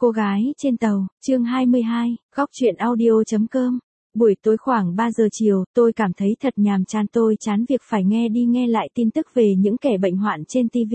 Cô gái trên tàu, chương 22, góc truyện audio.com. Buổi tối khoảng 3 giờ chiều, tôi cảm thấy thật nhàm chán, tôi chán việc phải nghe đi nghe lại tin tức về những kẻ bệnh hoạn trên TV.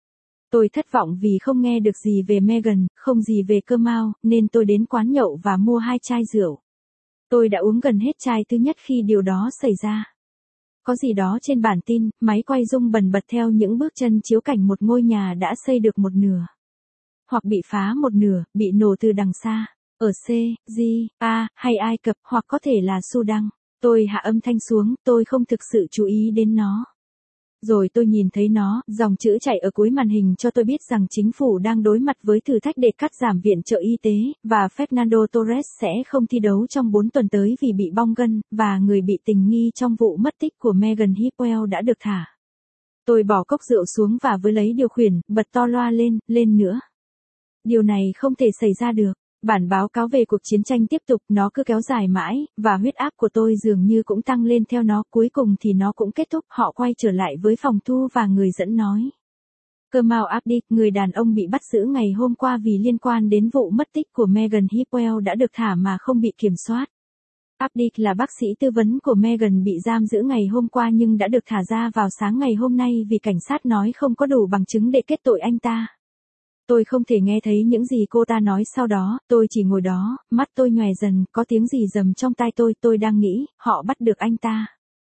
Tôi thất vọng vì không nghe được gì về Meghan, không gì về Kamau, nên tôi đến quán nhậu và mua 2 chai rượu. Tôi đã uống gần hết chai thứ nhất khi điều đó xảy ra. Có gì đó trên bản tin, máy quay rung bần bật theo những bước chân chiếu cảnh một ngôi nhà đã xây được một nửa. Hoặc bị phá một nửa, bị nổ từ đằng xa. Ở C, G, A, hay Ai Cập, hoặc có thể là Sudan. Tôi hạ âm thanh xuống, tôi không thực sự chú ý đến nó. Rồi tôi nhìn thấy nó, dòng chữ chạy ở cuối màn hình cho tôi biết rằng chính phủ đang đối mặt với thử thách để cắt giảm viện trợ y tế, và Fernando Torres sẽ không thi đấu trong 4 tuần tới vì bị bong gân, và người bị tình nghi trong vụ mất tích của Meghan Markle đã được thả. Tôi bỏ cốc rượu xuống và với lấy điều khiển, bật to loa lên nữa. Điều này không thể xảy ra được. Bản báo cáo về cuộc chiến tranh tiếp tục, nó cứ kéo dài mãi, và huyết áp của tôi dường như cũng tăng lên theo nó, cuối cùng thì nó cũng kết thúc. Họ quay trở lại với phòng thu và người dẫn nói. Kamau Abdi, người đàn ông bị bắt giữ ngày hôm qua vì liên quan đến vụ mất tích của Meghan Markle đã được thả mà không bị kiểm soát. Abdi là bác sĩ tư vấn của Meghan bị giam giữ ngày hôm qua nhưng đã được thả ra vào sáng ngày hôm nay vì cảnh sát nói không có đủ bằng chứng để kết tội anh ta. Tôi không thể nghe thấy những gì cô ta nói sau đó, tôi chỉ ngồi đó, mắt tôi nhòe dần, có tiếng gì rầm trong tai tôi đang nghĩ, họ bắt được anh ta.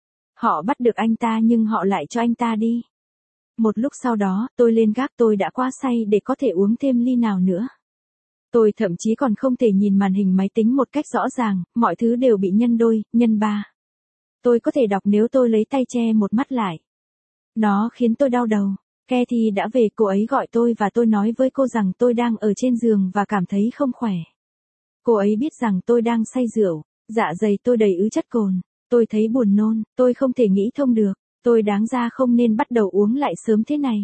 Họ bắt được anh ta nhưng họ lại cho anh ta đi. Một lúc sau đó, tôi lên gác, tôi đã quá say để có thể uống thêm ly nào nữa. Tôi thậm chí còn không thể nhìn màn hình máy tính một cách rõ ràng, mọi thứ đều bị nhân đôi, nhân ba. Tôi có thể đọc nếu tôi lấy tay che một mắt lại. Nó khiến tôi đau đầu. Kathy đã về, cô ấy gọi tôi và tôi nói với cô rằng tôi đang ở trên giường và cảm thấy không khỏe. Cô ấy biết rằng tôi đang say rượu, dạ dày tôi đầy ứ chất cồn, tôi thấy buồn nôn, tôi không thể nghĩ thông được, tôi đáng ra không nên bắt đầu uống lại sớm thế này.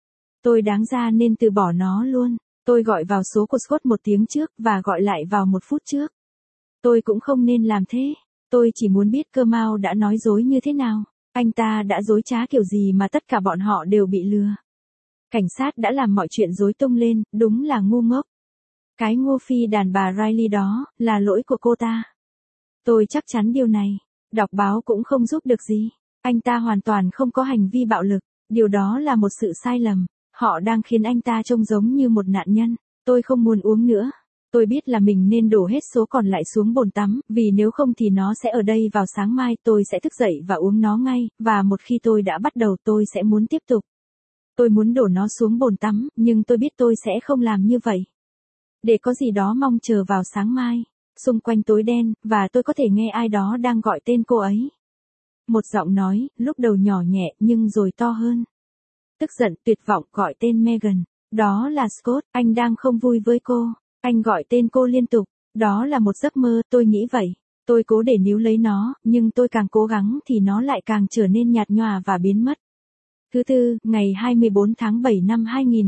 Tôi đáng ra nên từ bỏ nó luôn, tôi gọi vào số của Scott 1 tiếng trước và gọi lại vào 1 phút trước. Tôi cũng không nên làm thế, tôi chỉ muốn biết Kamau đã nói dối như thế nào. Anh ta đã dối trá kiểu gì mà tất cả bọn họ đều bị lừa. Cảnh sát đã làm mọi chuyện rối tung lên, đúng là ngu ngốc. Cái ngu phi đàn bà Riley đó, là lỗi của cô ta. Tôi chắc chắn điều này. Đọc báo cũng không giúp được gì. Anh ta hoàn toàn không có hành vi bạo lực. Điều đó là một sự sai lầm. Họ đang khiến anh ta trông giống như một nạn nhân. Tôi không muốn uống nữa. Tôi biết là mình nên đổ hết số còn lại xuống bồn tắm, vì nếu không thì nó sẽ ở đây vào sáng mai, tôi sẽ thức dậy và uống nó ngay, và một khi tôi đã bắt đầu tôi sẽ muốn tiếp tục. Tôi muốn đổ nó xuống bồn tắm, nhưng tôi biết tôi sẽ không làm như vậy. Để có gì đó mong chờ vào sáng mai. Xung quanh tối đen, và tôi có thể nghe ai đó đang gọi tên cô ấy. Một giọng nói, lúc đầu nhỏ nhẹ nhưng rồi to hơn. Tức giận, tuyệt vọng gọi tên Meghan. Đó là Scott, anh đang không vui với cô. Anh gọi tên cô liên tục, đó là một giấc mơ, tôi nghĩ vậy. Tôi cố để níu lấy nó, nhưng tôi càng cố gắng thì nó lại càng trở nên nhạt nhòa và biến mất. Thứ tư, ngày 24 tháng 7 năm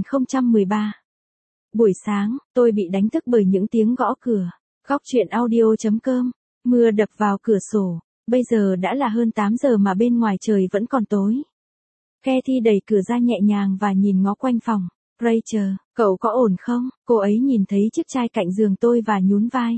2013. Buổi sáng, tôi bị đánh thức bởi những tiếng gõ cửa. Góc truyện audio.com. Mưa đập vào cửa sổ. Bây giờ đã là hơn 8 giờ mà bên ngoài trời vẫn còn tối. Kathy đẩy cửa ra nhẹ nhàng và nhìn ngó quanh phòng. Rachel, cậu có ổn không? Cô ấy nhìn thấy chiếc chai cạnh giường tôi và nhún vai.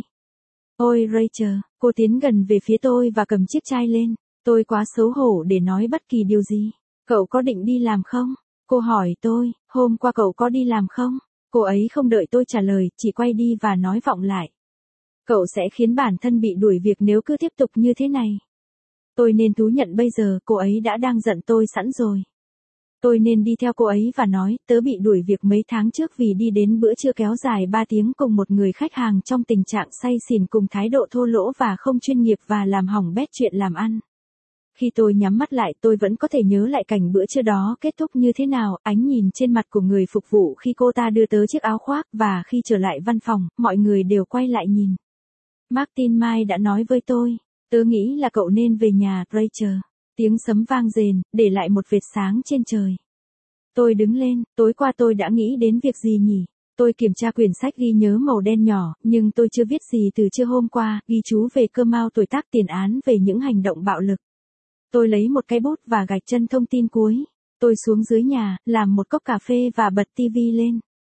Ôi Rachel, cô tiến gần về phía tôi và cầm chiếc chai lên. Tôi quá xấu hổ để nói bất kỳ điều gì. Cậu có định đi làm không? Cô hỏi tôi, hôm qua cậu có đi làm không? Cô ấy không đợi tôi trả lời, chỉ quay đi và nói vọng lại. Cậu sẽ khiến bản thân bị đuổi việc nếu cứ tiếp tục như thế này. Tôi nên thú nhận bây giờ cô ấy đã đang giận tôi sẵn rồi. Tôi nên đi theo cô ấy và nói, tớ bị đuổi việc mấy tháng trước vì đi đến bữa trưa kéo dài 3 tiếng cùng một người khách hàng trong tình trạng say xỉn cùng thái độ thô lỗ và không chuyên nghiệp và làm hỏng bét chuyện làm ăn. Khi tôi nhắm mắt lại tôi vẫn có thể nhớ lại cảnh bữa trưa đó kết thúc như thế nào, ánh nhìn trên mặt của người phục vụ khi cô ta đưa tớ chiếc áo khoác và khi trở lại văn phòng, mọi người đều quay lại nhìn. Martin Mai đã nói với tôi, tớ nghĩ là cậu nên về nhà, Rachel. Tiếng sấm vang rền, để lại một vệt sáng trên trời. Tôi đứng lên, tối qua tôi đã nghĩ đến việc gì nhỉ? Tôi kiểm tra quyển sách ghi nhớ màu đen nhỏ, nhưng tôi chưa viết gì từ trưa hôm qua, ghi chú về Kamau tuổi tác tiền án về những hành động bạo lực. Tôi lấy một cái bút và gạch chân thông tin cuối. Tôi xuống dưới nhà, làm một cốc cà phê và bật tivi lên.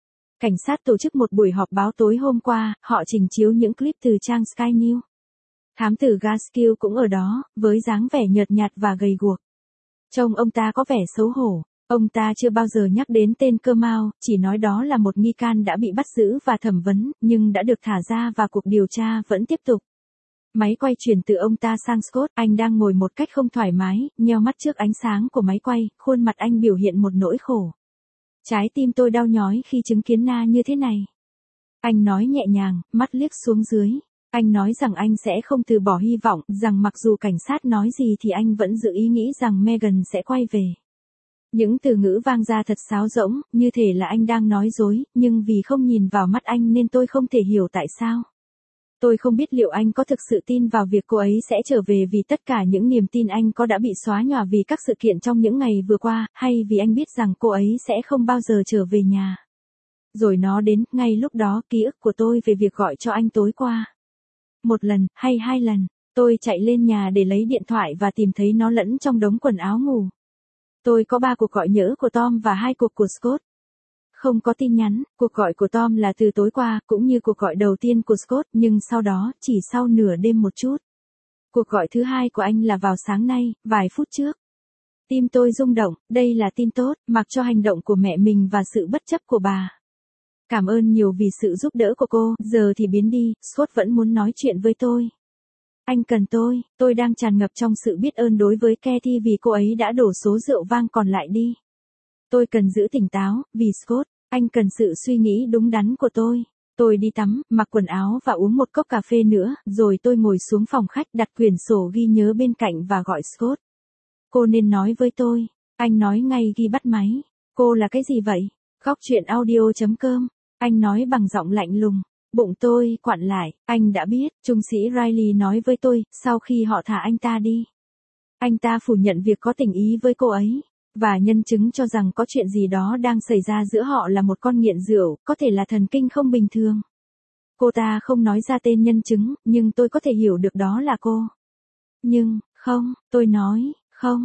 cảnh sát tổ chức một buổi họp báo tối hôm qua, họ trình chiếu những clip từ trang Sky News. Thám tử Gaskill cũng ở đó, với dáng vẻ nhợt nhạt và gầy guộc. Trông ông ta có vẻ xấu hổ. Ông ta chưa bao giờ nhắc đến tên Kemal, chỉ nói đó là một nghi can đã bị bắt giữ và thẩm vấn, nhưng đã được thả ra và cuộc điều tra vẫn tiếp tục. Máy quay chuyển từ ông ta sang Scott, anh đang ngồi một cách không thoải mái, nheo mắt trước ánh sáng của máy quay, khuôn mặt anh biểu hiện một nỗi khổ. Trái tim tôi đau nhói khi chứng kiến Na như thế này. Anh nói nhẹ nhàng, mắt liếc xuống dưới. Anh nói rằng anh sẽ không từ bỏ hy vọng, rằng mặc dù cảnh sát nói gì thì anh vẫn giữ ý nghĩ rằng Megan sẽ quay về. Những từ ngữ vang ra thật sáo rỗng, như thể là anh đang nói dối, nhưng vì không nhìn vào mắt anh nên tôi không thể hiểu tại sao. Tôi không biết liệu anh có thực sự tin vào việc cô ấy sẽ trở về vì tất cả những niềm tin anh có đã bị xóa nhòa vì các sự kiện trong những ngày vừa qua, hay vì anh biết rằng cô ấy sẽ không bao giờ trở về nhà. Rồi nó đến, ngay lúc đó ký ức của tôi về việc gọi cho anh tối qua. Một lần, hay 2 lần, tôi chạy lên nhà để lấy điện thoại và tìm thấy nó lẫn trong đống quần áo ngủ. Tôi có 3 cuộc gọi nhỡ của Tom và 2 cuộc của Scott. Không có tin nhắn, cuộc gọi của Tom là từ tối qua, cũng như cuộc gọi đầu tiên của Scott, nhưng sau đó, chỉ sau nửa đêm một chút. Cuộc gọi thứ 2 của anh là vào sáng nay, vài phút trước. Tim tôi rung động, đây là tin tốt, mặc cho hành động của mẹ mình và sự bất chấp của bà. Cảm ơn nhiều vì sự giúp đỡ của cô, giờ thì biến đi, Scott vẫn muốn nói chuyện với tôi. Anh cần tôi đang tràn ngập trong sự biết ơn đối với Kathy vì cô ấy đã đổ số rượu vang còn lại đi. Tôi cần giữ tỉnh táo, vì Scott, anh cần sự suy nghĩ đúng đắn của tôi. Tôi đi tắm, mặc quần áo và uống một cốc cà phê nữa, rồi tôi ngồi xuống phòng khách đặt quyển sổ ghi nhớ bên cạnh và gọi Scott. Cô nên nói với tôi. Anh nói ngay khi bắt máy. Cô là cái gì vậy? Góc chuyện audio.com. Anh nói bằng giọng lạnh lùng. Bụng tôi quặn lại, anh đã biết, trung sĩ Riley nói với tôi, sau khi họ thả anh ta đi. Anh ta phủ nhận việc có tình ý với cô ấy, và nhân chứng cho rằng có chuyện gì đó đang xảy ra giữa họ là một con nghiện rượu, có thể là thần kinh không bình thường. Cô ta không nói ra tên nhân chứng, nhưng tôi có thể hiểu được đó là cô. Nhưng, không, tôi nói, không,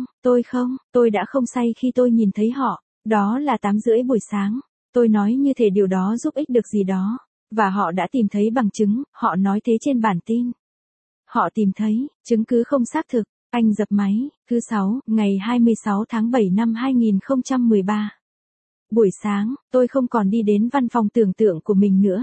tôi đã không say khi tôi nhìn thấy họ, đó là 8:30 buổi sáng. Tôi nói như thể điều đó giúp ích được gì đó. Và họ đã tìm thấy bằng chứng, họ nói thế trên bản tin. Họ tìm thấy, chứng cứ không xác thực. Anh dập máy, thứ 6, ngày 26 tháng 7 năm 2013. Buổi sáng, tôi không còn đi đến văn phòng tưởng tượng của mình nữa.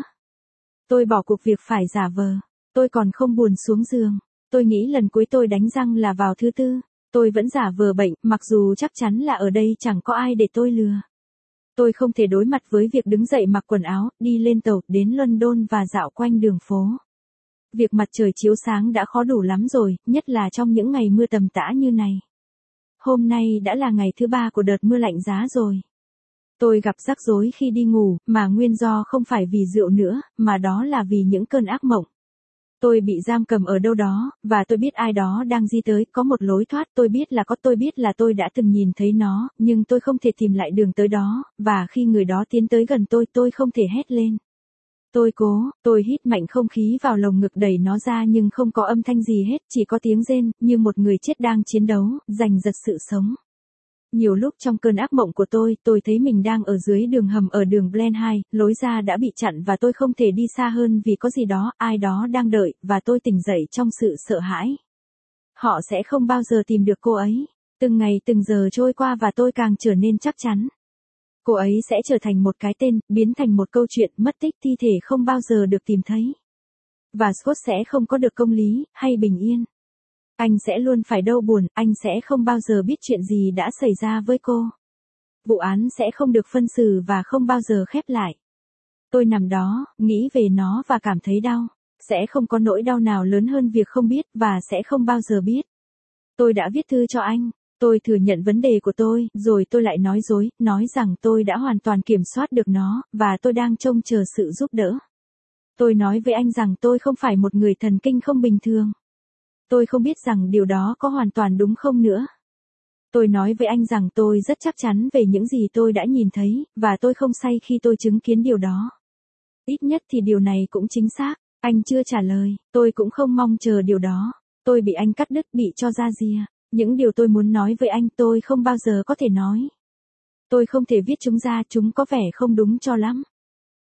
Tôi bỏ cuộc việc phải giả vờ. Tôi còn không buồn xuống giường. Tôi nghĩ lần cuối tôi đánh răng là vào thứ Tư. Tôi vẫn giả vờ bệnh, mặc dù chắc chắn là ở đây chẳng có ai để tôi lừa. Tôi không thể đối mặt với việc đứng dậy mặc quần áo, đi lên tàu, đến London và dạo quanh đường phố. Việc mặt trời chiếu sáng đã khó đủ lắm rồi, nhất là trong những ngày mưa tầm tã như này. Hôm nay đã là ngày thứ 3 của đợt mưa lạnh giá rồi. Tôi gặp rắc rối khi đi ngủ, mà nguyên do không phải vì rượu nữa, mà đó là vì những cơn ác mộng. Tôi bị giam cầm ở đâu đó, và tôi biết ai đó đang di tới, có một lối thoát, tôi biết là tôi đã từng nhìn thấy nó, nhưng tôi không thể tìm lại đường tới đó, và khi người đó tiến tới gần tôi không thể hét lên. Tôi hít mạnh không khí vào lồng ngực đẩy nó ra nhưng không có âm thanh gì hết, chỉ có tiếng rên, như một người chết đang chiến đấu, giành giật sự sống. Nhiều lúc trong cơn ác mộng của tôi thấy mình đang ở dưới đường hầm ở đường Blenheim, lối ra đã bị chặn và tôi không thể đi xa hơn vì có gì đó, ai đó đang đợi, và tôi tỉnh dậy trong sự sợ hãi. Họ sẽ không bao giờ tìm được cô ấy. Từng ngày từng giờ trôi qua và tôi càng trở nên chắc chắn. Cô ấy sẽ trở thành một cái tên, biến thành một câu chuyện, mất tích, thi thể không bao giờ được tìm thấy. Và Scott sẽ không có được công lý, hay bình yên. Anh sẽ luôn phải đau buồn, anh sẽ không bao giờ biết chuyện gì đã xảy ra với cô. Vụ án sẽ không được phân xử và không bao giờ khép lại. Tôi nằm đó, nghĩ về nó và cảm thấy đau. Sẽ không có nỗi đau nào lớn hơn việc không biết và sẽ không bao giờ biết. Tôi đã viết thư cho anh. Tôi thừa nhận vấn đề của tôi, rồi tôi lại nói dối, nói rằng tôi đã hoàn toàn kiểm soát được nó, và tôi đang trông chờ sự giúp đỡ. Tôi nói với anh rằng tôi không phải một người thần kinh không bình thường. Tôi không biết rằng điều đó có hoàn toàn đúng không nữa. Tôi nói với anh rằng tôi rất chắc chắn về những gì tôi đã nhìn thấy, và tôi không say khi tôi chứng kiến điều đó. Ít nhất thì điều này cũng chính xác. Anh chưa trả lời, tôi cũng không mong chờ điều đó. Tôi bị anh cắt đứt, bị cho ra rìa. Những điều tôi muốn nói với anh tôi không bao giờ có thể nói. Tôi không thể viết chúng ra, chúng có vẻ không đúng cho lắm.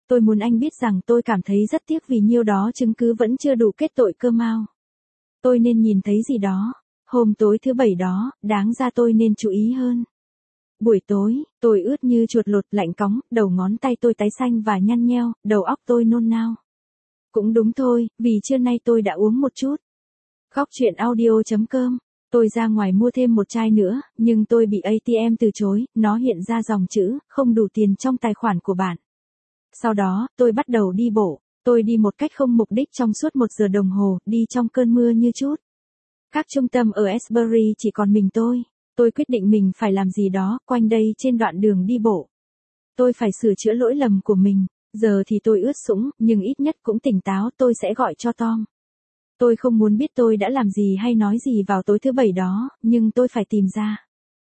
Tôi muốn anh biết rằng tôi cảm thấy rất tiếc vì nhiêu đó chứng cứ vẫn chưa đủ kết tội cơ Mao. Tôi nên nhìn thấy gì đó. Hôm tối thứ bảy đó, đáng ra tôi nên chú ý hơn. Buổi tối, tôi ướt như chuột lột lạnh cóng, đầu ngón tay tôi tái xanh và nhăn nheo, đầu óc tôi nôn nao. Cũng đúng thôi, vì trưa nay tôi đã uống một chút. Góc chuyện audio.com. Tôi ra ngoài mua thêm một chai nữa, nhưng tôi bị ATM từ chối, nó hiện ra dòng chữ, không đủ tiền trong tài khoản của bạn. Sau đó, tôi bắt đầu đi bộ. Tôi đi một cách không mục đích trong suốt 1 giờ đồng hồ, đi trong cơn mưa như chút. Các trung tâm ở Asbury chỉ còn mình tôi. Tôi quyết định mình phải làm gì đó, quanh đây trên đoạn đường đi bộ. Tôi phải sửa chữa lỗi lầm của mình. Giờ thì tôi ướt sũng, nhưng ít nhất cũng tỉnh táo, tôi sẽ gọi cho Tom. Tôi không muốn biết tôi đã làm gì hay nói gì vào tối thứ bảy đó, nhưng tôi phải tìm ra.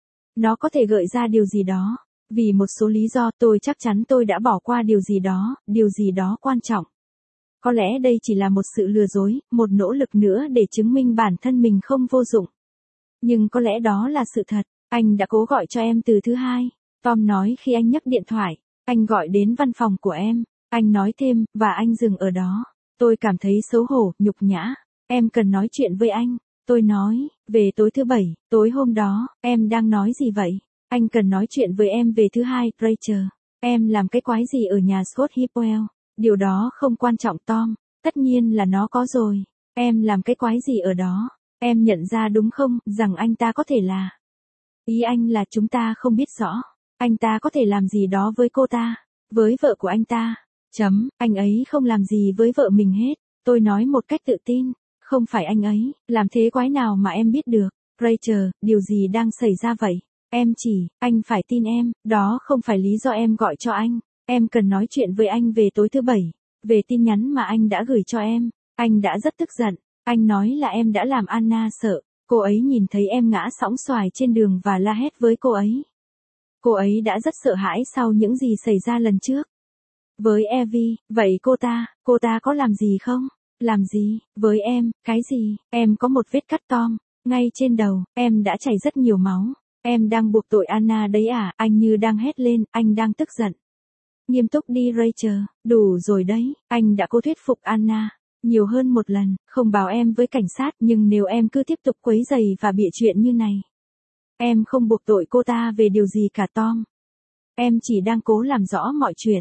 Nó có thể gợi ra điều gì đó. Vì một số lý do tôi chắc chắn tôi đã bỏ qua điều gì đó quan trọng. Có lẽ đây chỉ là một sự lừa dối, một nỗ lực nữa để chứng minh bản thân mình không vô dụng. Nhưng có lẽ đó là sự thật. Anh đã cố gọi cho em từ thứ hai. Tom nói khi anh nhấc điện thoại. Anh gọi đến văn phòng của em. Anh nói thêm, và anh dừng ở đó. Tôi cảm thấy xấu hổ, nhục nhã. Em cần nói chuyện với anh. Tôi nói, về tối thứ bảy, tối hôm đó, em đang nói gì vậy? Anh cần nói chuyện với em về thứ hai, Rachel. Em làm cái quái gì ở nhà Scott Hipwell? Điều đó không quan trọng Tom. Tất nhiên là nó có rồi. Em làm cái quái gì ở đó? Em nhận ra đúng không, rằng anh ta có thể là. Ý anh là chúng ta không biết rõ. Anh ta có thể làm gì đó với cô ta, với vợ của anh ta. Anh ấy không làm gì với vợ mình hết. Tôi nói một cách tự tin. Không phải anh ấy, làm thế quái nào mà em biết được. Rachel, điều gì đang xảy ra vậy? Anh phải tin em, đó không phải lý do em gọi cho anh. Em cần nói chuyện với anh về tối thứ bảy, về tin nhắn mà anh đã gửi cho em. Anh đã rất tức giận. Anh nói là em đã làm Anna sợ. Cô ấy nhìn thấy em ngã sõng soài trên đường và la hét với cô ấy. Cô ấy đã rất sợ hãi sau những gì xảy ra lần trước. Với Evie, vậy cô ta có làm gì không? Làm gì? Với em, cái gì? Em có một vết cắt Tom, ngay trên đầu, em đã chảy rất nhiều máu. Em đang buộc tội Anna đấy à? Anh như đang hét lên, anh đang tức giận. Nghiêm túc đi Rachel, đủ rồi đấy, anh đã cố thuyết phục Anna. Nhiều hơn một lần, không báo em với cảnh sát, nhưng nếu em cứ tiếp tục quấy rầy và bịa chuyện như này. Em không buộc tội cô ta về điều gì cả Tom. Em chỉ đang cố làm rõ mọi chuyện.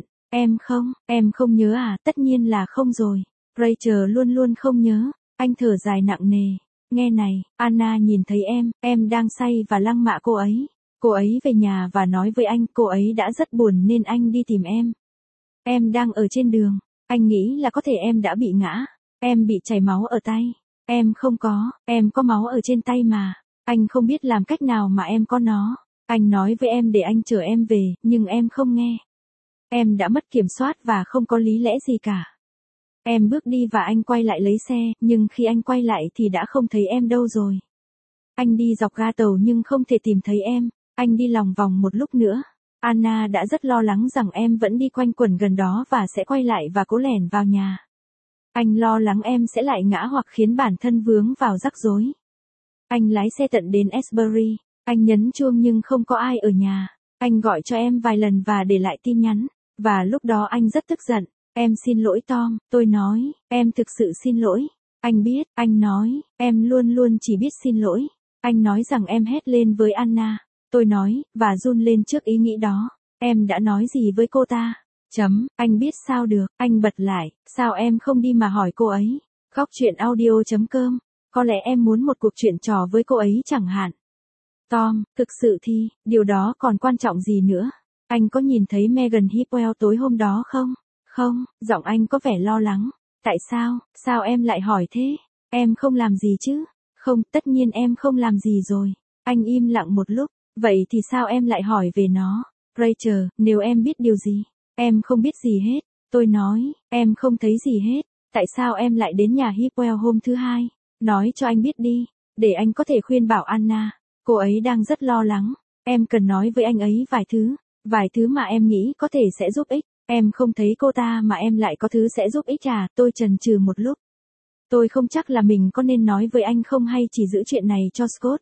Em không nhớ à? Tất nhiên là không rồi. Rachel luôn luôn không nhớ. Anh thở dài nặng nề. Nghe này, Anna nhìn thấy em đang say và lăng mạ cô ấy. Cô ấy về nhà và nói với anh cô ấy đã rất buồn nên anh đi tìm em. Em đang ở trên đường. Anh nghĩ là có thể em đã bị ngã. Em bị chảy máu ở tay. Em không có, em có máu ở trên tay mà. Anh không biết làm cách nào mà em có nó. Anh nói với em để anh chở em về, nhưng em không nghe. Em đã mất kiểm soát và không có lý lẽ gì cả. Em bước đi và anh quay lại lấy xe, nhưng khi anh quay lại thì đã không thấy em đâu rồi. Anh đi dọc ga tàu nhưng không thể tìm thấy em. Anh đi lòng vòng một lúc nữa. Anna đã rất lo lắng rằng em vẫn đi quanh quẩn gần đó và sẽ quay lại và cố lẻn vào nhà. Anh lo lắng em sẽ lại ngã hoặc khiến bản thân vướng vào rắc rối. Anh lái xe tận đến Asbury. Anh nhấn chuông nhưng không có ai ở nhà. Anh gọi cho em vài lần và để lại tin nhắn. Và lúc đó anh rất tức giận. Em xin lỗi Tom, tôi nói, em thực sự xin lỗi. Anh biết, anh nói, em luôn luôn chỉ biết xin lỗi. Anh nói rằng em hét lên với Anna. Tôi nói, và run lên trước ý nghĩ đó. Em đã nói gì với cô ta? Anh biết sao được, anh bật lại, sao em không đi mà hỏi cô ấy? Góc chuyện audio.com. Có lẽ em muốn một cuộc chuyện trò với cô ấy chẳng hạn. Tom, thực sự thì, điều đó còn quan trọng gì nữa? Anh có nhìn thấy Megan Hipwell tối hôm đó không? Không, giọng anh có vẻ lo lắng. Tại sao? Sao em lại hỏi thế? Em không làm gì chứ? Không, tất nhiên em không làm gì rồi. Anh im lặng một lúc. Vậy thì sao em lại hỏi về nó? Rachel, nếu em biết điều gì? Em không biết gì hết. Tôi nói, em không thấy gì hết. Tại sao em lại đến nhà Hipwell hôm thứ hai? Nói cho anh biết đi, để anh có thể khuyên bảo Anna. Cô ấy đang rất lo lắng. Em cần nói với anh ấy vài thứ mà em nghĩ có thể sẽ giúp ích. Em không thấy cô ta mà em lại có thứ sẽ giúp ích à? Tôi chần chừ một lúc. Tôi không chắc là mình có nên nói với anh không hay chỉ giữ chuyện này cho Scott.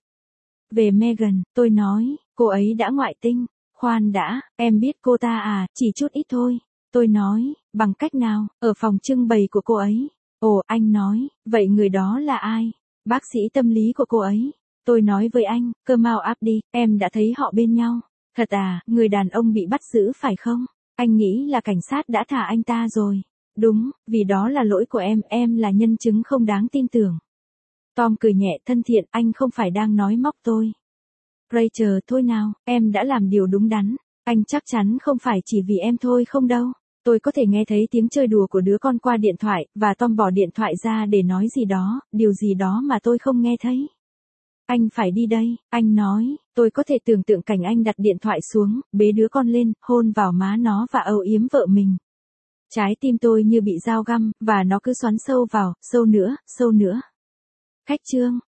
Về Megan, tôi nói, cô ấy đã ngoại tình. Khoan đã, em biết cô ta à, chỉ chút ít thôi. Tôi nói, bằng cách nào, ở phòng trưng bày của cô ấy. Ồ, anh nói, vậy người đó là ai? Bác sĩ tâm lý của cô ấy. Tôi nói với anh, Kemal Abdi, em đã thấy họ bên nhau. Thật à, người đàn ông bị bắt giữ phải không? Anh nghĩ là cảnh sát đã thả anh ta rồi. Đúng, vì đó là lỗi của em là nhân chứng không đáng tin tưởng. Tom cười nhẹ thân thiện, anh không phải đang nói móc tôi. Rachel, thôi nào, em đã làm điều đúng đắn. Anh chắc chắn không phải chỉ vì em thôi không đâu. Tôi có thể nghe thấy tiếng chơi đùa của đứa con qua điện thoại, và Tom bỏ điện thoại ra để nói gì đó, điều gì đó mà tôi không nghe thấy. Anh phải đi đây, anh nói, tôi có thể tưởng tượng cảnh anh đặt điện thoại xuống, bế đứa con lên, hôn vào má nó và âu yếm vợ mình. Trái tim tôi như bị dao găm, và nó cứ xoắn sâu vào, sâu nữa, sâu nữa. Khách trương.